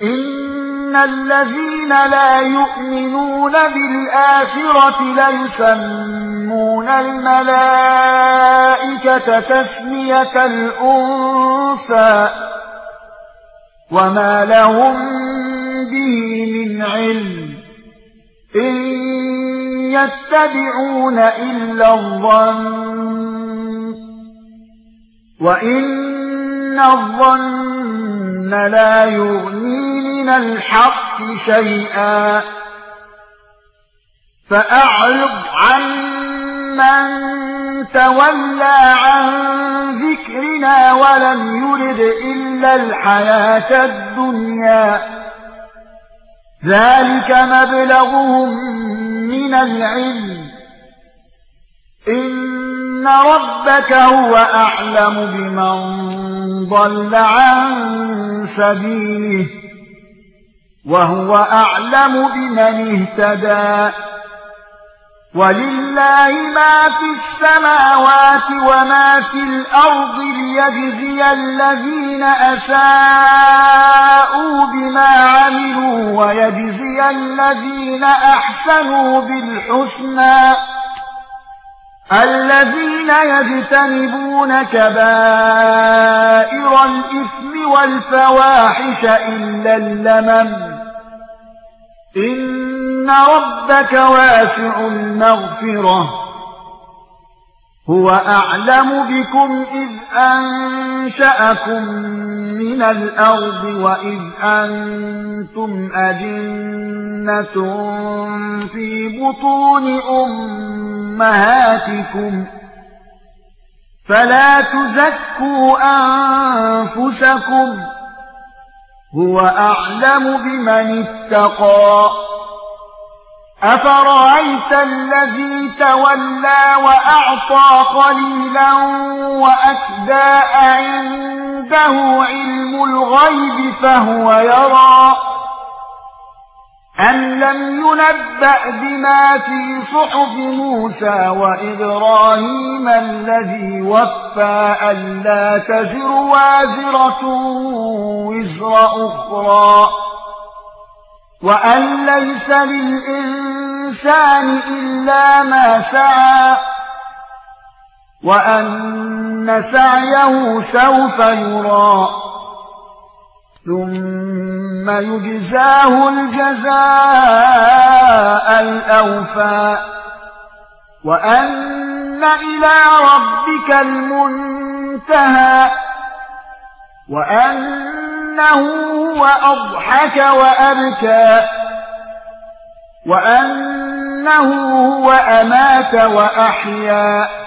إن الذين لا يؤمنون بالآخرة ليسمون الملائكة تسمية الأنثى وما لهم به من علم إن يتبعون إلا الظن وإن الظن لا يغني من الحق شيئا فأعرض عمن تولى عن ذكرنا ولم يرد إلا الحياة الدنيا ذلك مبلغهم من العلم إن ربك هو أعلم بمن ضل عن سبيله وهو أعلم بمن اهتدى ولله ما في السماوات وما في الأرض ليجزي الذين أساءوا بما عملوا ويجزي الذين أحسنوا بالحسنى الذين يجتنبون كبائر الإثم والفواحش إلا اللمم إن ربك واسع المغفرة هو أعلم بكم إذ أنشأكم من الأرض وإذ أنتم أجنة في بطون أمهاتكم فلا تزكوا أنفسكم هو أعلم بمن اتقى أفرأيت الذي تولى وأعطى قليلا وأكدى عنده علم الغيب فهو يرى أم لم ينبأ بما في صحف موسى وإبراهيم الذي وفى ألا تزر وازرة وزر أخرى وأن ليس للإنسان إلا ما سعى وأن سعيه سوف يرى ثم يجزاه الجزاء الأوفى وأن إلى ربك المنتهى وأنه هو أضحك وأبكى وأنه هو أمات وأحيا